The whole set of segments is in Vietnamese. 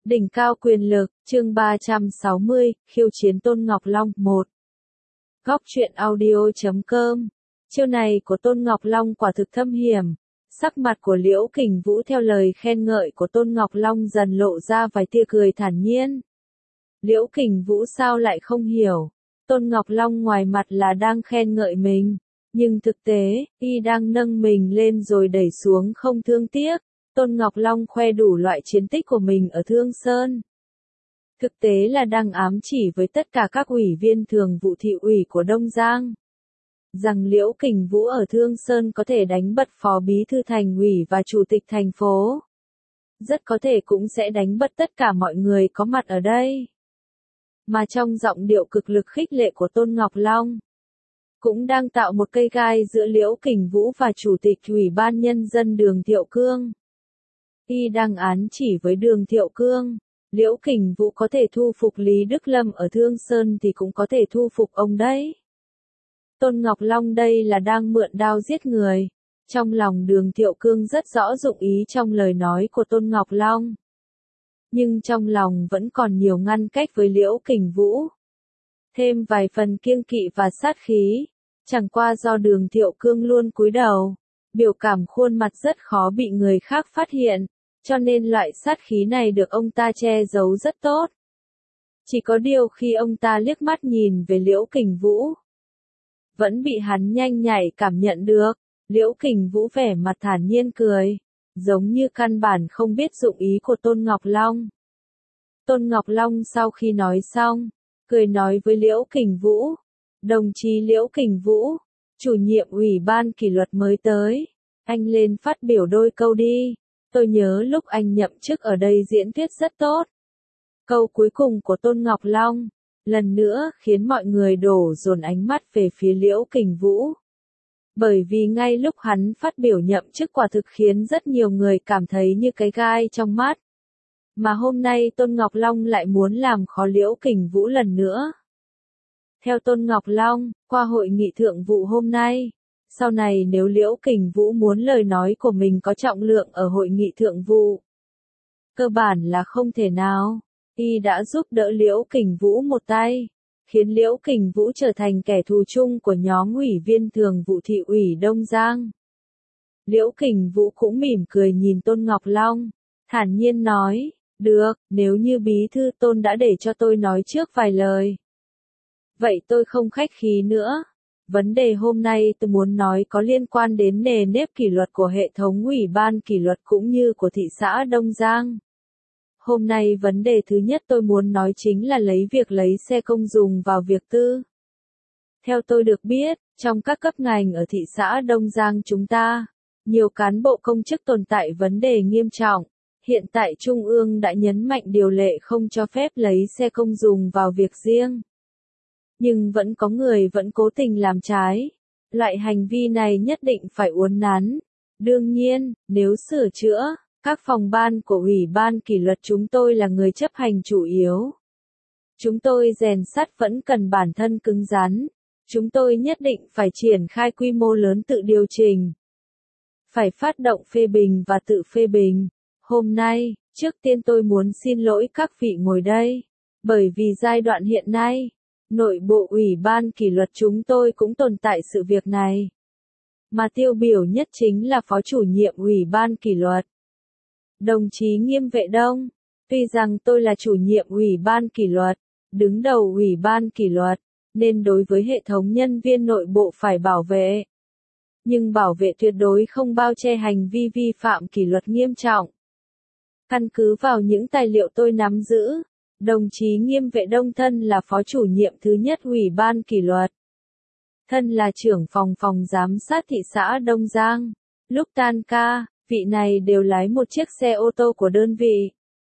Đỉnh cao quyền lực, chương 360, khiêu chiến Tôn Ngọc Long 1. Góc truyện audio.com. Chiêu này của Tôn Ngọc Long quả thực thâm hiểm. Sắc mặt của Liễu Kình Vũ theo lời khen ngợi của Tôn Ngọc Long dần lộ ra vài tia cười thản nhiên. Liễu Kình Vũ sao lại không hiểu? Tôn Ngọc Long ngoài mặt là đang khen ngợi mình, nhưng thực tế, y đang nâng mình lên rồi đẩy xuống không thương tiếc. Tôn Ngọc Long khoe đủ loại chiến tích của mình ở Thương Sơn. Thực tế là đang ám chỉ với tất cả các ủy viên thường vụ thị ủy của Đông Giang, rằng Liễu Kình Vũ ở Thương Sơn có thể đánh bật phó bí thư thành ủy và chủ tịch thành phố. Rất có thể cũng sẽ đánh bật tất cả mọi người có mặt ở đây. Mà trong giọng điệu cực lực khích lệ của Tôn Ngọc Long, cũng đang tạo một cây gai giữa Liễu Kình Vũ và chủ tịch Ủy ban Nhân dân Đường Thiệu Cương. Y đang ám chỉ với Đường Thiệu Cương, Liễu Kình Vũ có thể thu phục Lý Đức Lâm ở Thương Sơn thì cũng có thể thu phục ông đấy. Tôn Ngọc Long đây là đang mượn đao giết người. Trong lòng Đường Thiệu Cương rất rõ dụng ý trong lời nói của Tôn Ngọc Long. Nhưng trong lòng vẫn còn nhiều ngăn cách với Liễu Kình Vũ. Thêm vài phần kiêng kỵ và sát khí. Chẳng qua do Đường Thiệu Cương luôn cúi đầu, biểu cảm khuôn mặt rất khó bị người khác phát hiện, cho nên loại sát khí này được ông ta che giấu rất tốt. Chỉ có điều khi ông ta liếc mắt nhìn về Liễu Kình Vũ, vẫn bị hắn nhanh nhạy cảm nhận được. Liễu Kình Vũ vẻ mặt thản nhiên cười, giống như căn bản không biết dụng ý của Tôn Ngọc Long. Tôn Ngọc Long sau khi nói xong, cười nói với Liễu Kình Vũ, đồng chí Liễu Kình Vũ, chủ nhiệm ủy ban kỷ luật mới tới, anh lên phát biểu đôi câu đi. Tôi nhớ lúc anh nhậm chức ở đây diễn thuyết rất tốt. Câu cuối cùng của Tôn Ngọc Long, lần nữa khiến mọi người đổ dồn ánh mắt về phía Liễu Kình Vũ. Bởi vì ngay lúc hắn phát biểu nhậm chức quả thực khiến rất nhiều người cảm thấy như cái gai trong mắt. Mà hôm nay Tôn Ngọc Long lại muốn làm khó Liễu Kình Vũ lần nữa. Theo Tôn Ngọc Long, qua hội nghị thượng vụ hôm nay, sau này nếu Liễu Kình Vũ muốn lời nói của mình có trọng lượng ở hội nghị thượng vụ, cơ bản là không thể nào. Y đã giúp đỡ Liễu Kình Vũ một tay, khiến Liễu Kình Vũ trở thành kẻ thù chung của nhóm ủy viên thường vụ thị ủy Đông Giang. Liễu Kình Vũ cũng mỉm cười nhìn Tôn Ngọc Long, thản nhiên nói, được, nếu như bí thư Tôn đã để cho tôi nói trước vài lời, vậy tôi không khách khí nữa. Vấn đề hôm nay tôi muốn nói có liên quan đến nề nếp kỷ luật của hệ thống ủy ban kỷ luật cũng như của thị xã Đông Giang. Hôm nay vấn đề thứ nhất tôi muốn nói chính là việc lấy xe công dùng vào việc tư. Theo tôi được biết, trong các cấp ngành ở thị xã Đông Giang chúng ta, nhiều cán bộ công chức tồn tại vấn đề nghiêm trọng. Hiện tại Trung ương đã nhấn mạnh điều lệ không cho phép lấy xe công dùng vào việc riêng. Nhưng vẫn có người vẫn cố tình làm trái. Loại hành vi này nhất định phải uốn nắn. Đương nhiên, nếu sửa chữa, các phòng ban của Ủy ban kỷ luật chúng tôi là người chấp hành chủ yếu. Chúng tôi rèn sắt vẫn cần bản thân cứng rắn. Chúng tôi nhất định phải triển khai quy mô lớn tự điều chỉnh. Phải phát động phê bình và tự phê bình. Hôm nay, trước tiên tôi muốn xin lỗi các vị ngồi đây. Bởi vì giai đoạn hiện nay, nội bộ Ủy ban kỷ luật chúng tôi cũng tồn tại sự việc này. Mà tiêu biểu nhất chính là Phó chủ nhiệm Ủy ban kỷ luật, đồng chí Nghiêm Vệ Đông. Tuy rằng tôi là chủ nhiệm Ủy ban kỷ luật, đứng đầu Ủy ban kỷ luật, nên đối với hệ thống nhân viên nội bộ phải bảo vệ. Nhưng bảo vệ tuyệt đối không bao che hành vi vi phạm kỷ luật nghiêm trọng. Căn cứ vào những tài liệu tôi nắm giữ, đồng chí Nghiêm Vệ Đông thân là phó chủ nhiệm thứ nhất Ủy ban kỷ luật. Thân là trưởng phòng giám sát thị xã Đông Giang. Lúc tan ca, vị này đều lái một chiếc xe ô tô của đơn vị.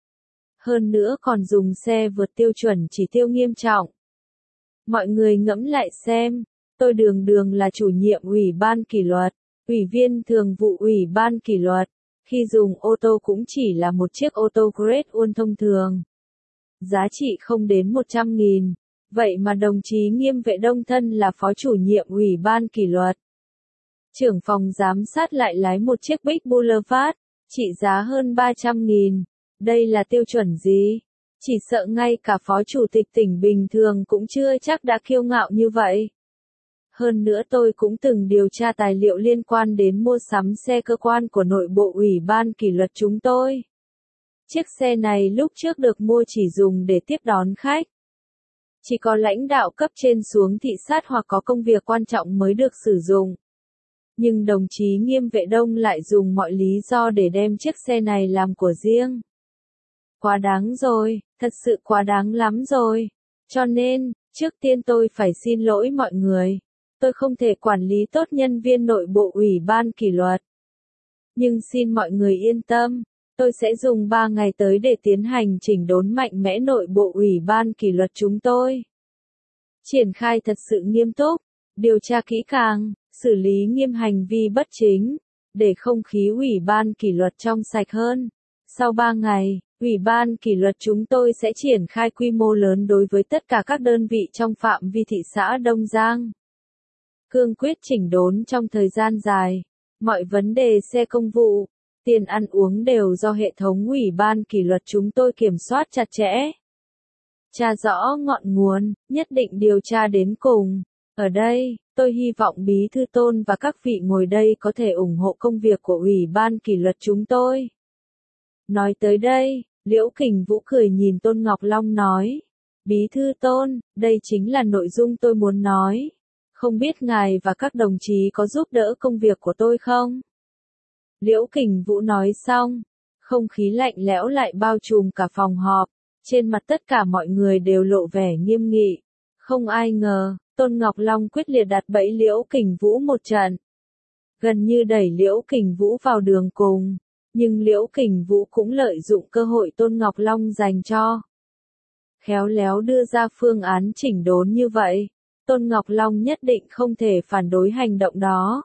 Hơn nữa còn dùng xe vượt tiêu chuẩn chỉ tiêu nghiêm trọng. Mọi người ngẫm lại xem, tôi đường là chủ nhiệm Ủy ban kỷ luật, ủy viên thường vụ Ủy ban kỷ luật. Khi dùng ô tô cũng chỉ là một chiếc ô tô Grade One thông thường. Giá trị không đến 100.000. Vậy mà đồng chí Nghiêm Vệ Đông thân là phó chủ nhiệm Ủy ban kỷ luật. Trưởng phòng giám sát lại lái một chiếc Big Boulevard, trị giá hơn 300.000. Đây là tiêu chuẩn gì? Chỉ sợ ngay cả phó chủ tịch tỉnh bình thường cũng chưa chắc đã kiêu ngạo như vậy. Hơn nữa tôi cũng từng điều tra tài liệu liên quan đến mua sắm xe cơ quan của nội bộ ủy ban kỷ luật chúng tôi. Chiếc xe này lúc trước được mua chỉ dùng để tiếp đón khách. Chỉ có lãnh đạo cấp trên xuống thị sát hoặc có công việc quan trọng mới được sử dụng. Nhưng đồng chí Nghiêm Vệ Đông lại dùng mọi lý do để đem chiếc xe này làm của riêng. Quá đáng rồi, thật sự quá đáng lắm rồi. Cho nên, trước tiên tôi phải xin lỗi mọi người. Tôi không thể quản lý tốt nhân viên nội bộ ủy ban kỷ luật. Nhưng xin mọi người yên tâm, tôi sẽ dùng 3 ngày tới để tiến hành chỉnh đốn mạnh mẽ nội bộ ủy ban kỷ luật chúng tôi. Triển khai thật sự nghiêm túc, điều tra kỹ càng, xử lý nghiêm hành vi bất chính, để không khí ủy ban kỷ luật trong sạch hơn. Sau 3 ngày, ủy ban kỷ luật chúng tôi sẽ triển khai quy mô lớn đối với tất cả các đơn vị trong phạm vi thị xã Đông Giang. Cương quyết chỉnh đốn trong thời gian dài, mọi vấn đề xe công vụ, tiền ăn uống đều do hệ thống ủy ban kỷ luật chúng tôi kiểm soát chặt chẽ. Tra rõ ngọn nguồn, nhất định điều tra đến cùng. Ở đây, tôi hy vọng Bí thư Tôn và các vị ngồi đây có thể ủng hộ công việc của ủy ban kỷ luật chúng tôi. Nói tới đây, Liễu Kình Vũ cười nhìn Tôn Ngọc Long nói. Bí thư Tôn, đây chính là nội dung tôi muốn nói. Không biết ngài và các đồng chí có giúp đỡ công việc của tôi không? Liễu Kình Vũ nói xong, không khí lạnh lẽo lại bao trùm cả phòng họp. Trên mặt tất cả mọi người đều lộ vẻ nghiêm nghị. Không ai ngờ, Tôn Ngọc Long quyết liệt đặt bẫy Liễu Kình Vũ một trận. Gần như đẩy Liễu Kình Vũ vào đường cùng. Nhưng Liễu Kình Vũ cũng lợi dụng cơ hội Tôn Ngọc Long dành cho. Khéo léo đưa ra phương án chỉnh đốn như vậy. Tôn Ngọc Long nhất định không thể phản đối hành động đó.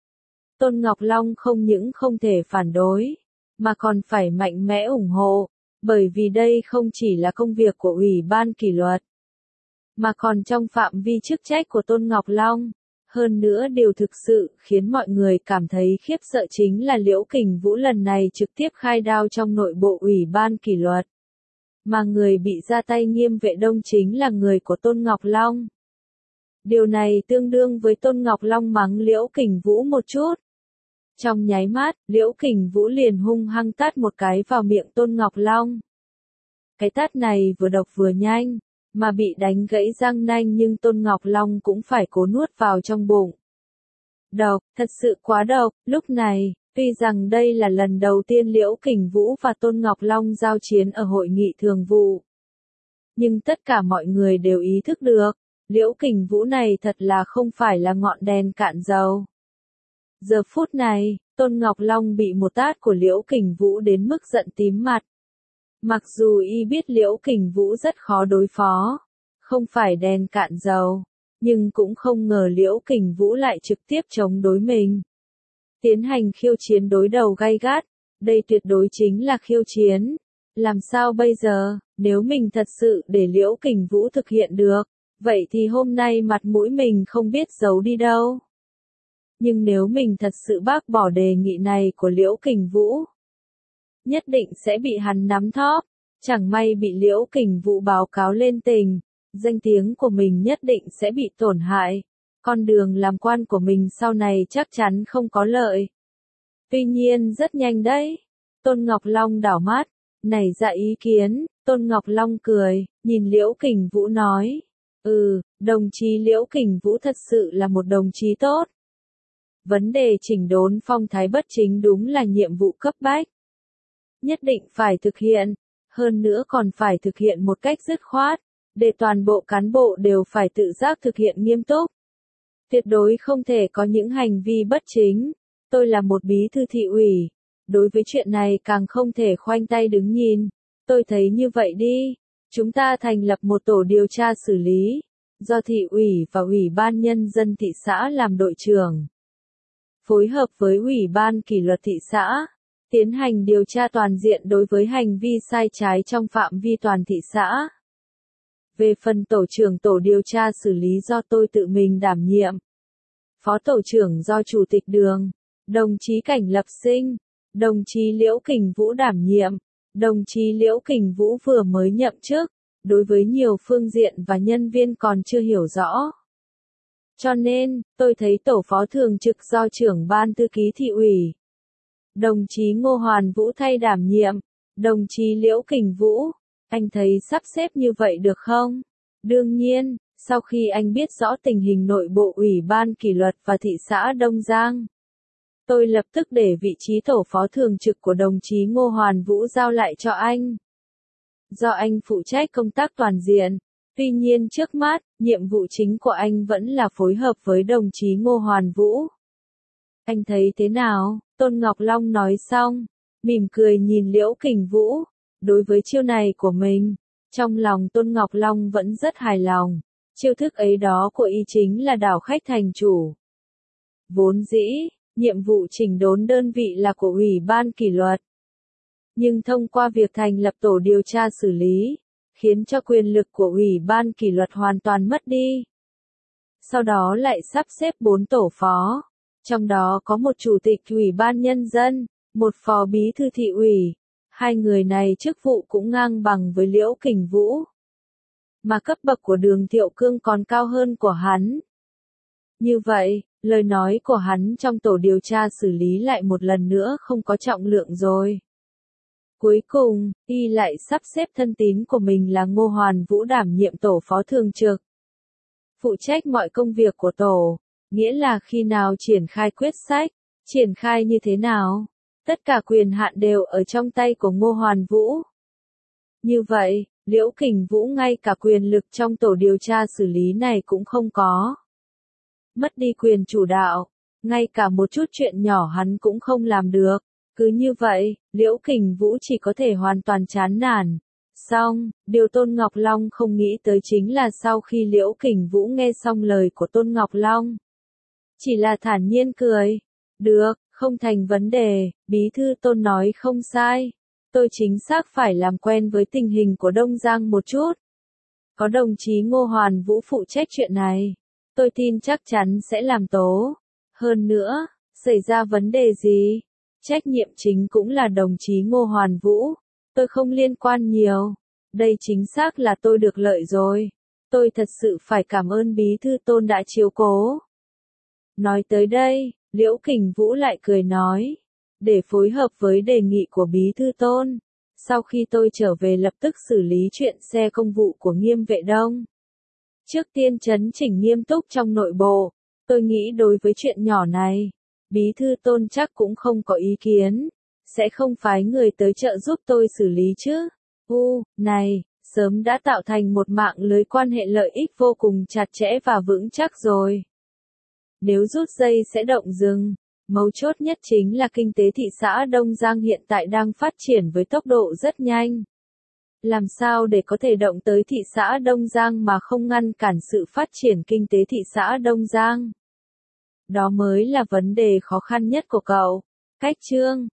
Tôn Ngọc Long không những không thể phản đối, mà còn phải mạnh mẽ ủng hộ, bởi vì đây không chỉ là công việc của ủy ban kỷ luật, mà còn trong phạm vi chức trách của Tôn Ngọc Long. Hơn nữa điều thực sự khiến mọi người cảm thấy khiếp sợ chính là Liễu Kình Vũ lần này trực tiếp khai đao trong nội bộ ủy ban kỷ luật. Mà người bị ra tay Nghiêm Vệ Đông chính là người của Tôn Ngọc Long. Điều này tương đương với Tôn Ngọc Long mắng Liễu Kình Vũ một chút. Trong nháy mắt, Liễu Kình Vũ liền hung hăng tát một cái vào miệng Tôn Ngọc Long. Cái tát này vừa độc vừa nhanh, mà bị đánh gãy răng nanh nhưng Tôn Ngọc Long cũng phải cố nuốt vào trong bụng. Độc, thật sự quá độc. Lúc này, tuy rằng đây là lần đầu tiên Liễu Kình Vũ và Tôn Ngọc Long giao chiến ở hội nghị thường vụ, nhưng tất cả mọi người đều ý thức được, Liễu Kình Vũ này thật là không phải là ngọn đèn cạn dầu. Giờ phút này, Tôn Ngọc Long bị một tát của Liễu Kình Vũ đến mức giận tím mặt. Mặc dù y biết Liễu Kình Vũ rất khó đối phó, không phải đèn cạn dầu, nhưng cũng không ngờ Liễu Kình Vũ lại trực tiếp chống đối mình. Tiến hành khiêu chiến đối đầu gay gắt, đây tuyệt đối chính là khiêu chiến. Làm sao bây giờ, nếu mình thật sự để Liễu Kình Vũ thực hiện được, vậy thì hôm nay mặt mũi mình không biết giấu đi đâu. Nhưng nếu mình thật sự bác bỏ đề nghị này của Liễu Kình Vũ, nhất định sẽ bị hắn nắm thóp, chẳng may bị Liễu Kình Vũ báo cáo lên tỉnh, danh tiếng của mình nhất định sẽ bị tổn hại, con đường làm quan của mình sau này chắc chắn không có lợi. Tuy nhiên rất nhanh đấy, Tôn Ngọc Long đảo mắt, nảy ra ý kiến, Tôn Ngọc Long cười, nhìn Liễu Kình Vũ nói, đồng chí Liễu Kình Vũ thật sự là một đồng chí tốt. Vấn đề chỉnh đốn phong thái bất chính đúng là nhiệm vụ cấp bách. Nhất định phải thực hiện, hơn nữa còn phải thực hiện một cách dứt khoát, để toàn bộ cán bộ đều phải tự giác thực hiện nghiêm túc. Tuyệt đối không thể có những hành vi bất chính. Tôi là một bí thư thị ủy, đối với chuyện này càng không thể khoanh tay đứng nhìn. Tôi thấy như vậy đi, chúng ta thành lập một tổ điều tra xử lý, do thị ủy và ủy ban nhân dân thị xã làm đội trưởng, phối hợp với ủy ban kỷ luật thị xã, tiến hành điều tra toàn diện đối với hành vi sai trái trong phạm vi toàn thị xã. Về phần tổ trưởng tổ điều tra xử lý do tôi tự mình đảm nhiệm, phó tổ trưởng do chủ tịch Đường, đồng chí Cảnh Lập Sinh, đồng chí Liễu Kình Vũ đảm nhiệm, Đồng chí Liễu Kình Vũ vừa mới nhậm chức, đối với nhiều phương diện và nhân viên còn chưa hiểu rõ. Cho nên, tôi thấy tổ phó thường trực do trưởng ban thư ký thị ủy, đồng chí Ngô Hoàn Vũ thay đảm nhiệm. Đồng chí Liễu Kình Vũ, anh thấy sắp xếp như vậy được không? Đương nhiên, sau khi anh biết rõ tình hình nội bộ Ủy ban kỷ luật và thị xã Đông Giang, tôi lập tức để vị trí tổ phó thường trực của đồng chí Ngô Hoàn Vũ giao lại cho anh. Do anh phụ trách công tác toàn diện, tuy nhiên trước mắt, nhiệm vụ chính của anh vẫn là phối hợp với đồng chí Ngô Hoàn Vũ. Anh thấy thế nào? Tôn Ngọc Long nói xong, mỉm cười nhìn Liễu Kình Vũ. Đối với chiêu này của mình, trong lòng Tôn Ngọc Long vẫn rất hài lòng. Chiêu thức ấy đó của y chính là đảo khách thành chủ. Vốn dĩ, nhiệm vụ chỉnh đốn đơn vị là của Ủy ban kỷ luật. Nhưng thông qua việc thành lập tổ điều tra xử lý, khiến cho quyền lực của Ủy ban kỷ luật hoàn toàn mất đi. Sau đó lại sắp xếp 4 tổ phó, trong đó có một chủ tịch Ủy ban Nhân dân, một phó bí thư thị ủy. Hai người này chức vụ cũng ngang bằng với Liễu Kình Vũ. Mà cấp bậc của Đường Thiệu Cương còn cao hơn của hắn. Như vậy, lời nói của hắn trong tổ điều tra xử lý lại một lần nữa không có trọng lượng rồi. Cuối cùng, y lại sắp xếp thân tín của mình là Ngô Hoàn Vũ đảm nhiệm tổ phó thường trực. Phụ trách mọi công việc của tổ, nghĩa là khi nào triển khai quyết sách, triển khai như thế nào, tất cả quyền hạn đều ở trong tay của Ngô Hoàn Vũ. Như vậy, Liễu Kình Vũ ngay cả quyền lực trong tổ điều tra xử lý này cũng không có. Mất đi quyền chủ đạo, ngay cả một chút chuyện nhỏ hắn cũng không làm được. Cứ như vậy, Liễu Kình Vũ chỉ có thể hoàn toàn chán nản. Xong, điều Tôn Ngọc Long không nghĩ tới chính là sau khi Liễu Kình Vũ nghe xong lời của Tôn Ngọc Long, chỉ là thản nhiên cười. Được, không thành vấn đề, bí thư Tôn nói không sai. Tôi chính xác phải làm quen với tình hình của Đông Giang một chút. Có đồng chí Ngô Hoàn Vũ phụ trách chuyện này, tôi tin chắc chắn sẽ làm tố. Hơn nữa, xảy ra vấn đề gì, trách nhiệm chính cũng là đồng chí Ngô Hoàn Vũ. Tôi không liên quan nhiều. Đây chính xác là tôi được lợi rồi. Tôi thật sự phải cảm ơn bí thư Tôn đã chiếu cố. Nói tới đây, Liễu Kình Vũ lại cười nói. Để phối hợp với đề nghị của bí thư Tôn, sau khi tôi trở về lập tức xử lý chuyện xe công vụ của Nghiêm Vệ Đông. Trước tiên chấn chỉnh nghiêm túc trong nội bộ, tôi nghĩ đối với chuyện nhỏ này, bí thư Tôn chắc cũng không có ý kiến, sẽ không phái người tới trợ giúp tôi xử lý chứ. Này, sớm đã tạo thành một mạng lưới quan hệ lợi ích vô cùng chặt chẽ và vững chắc rồi. Nếu rút dây sẽ động rừng. Mấu chốt nhất chính là kinh tế thị xã Đông Giang hiện tại đang phát triển với tốc độ rất nhanh. Làm sao để có thể động tới thị xã Đông Giang mà không ngăn cản sự phát triển kinh tế thị xã Đông Giang? Đó mới là vấn đề khó khăn nhất của cậu. Cách chương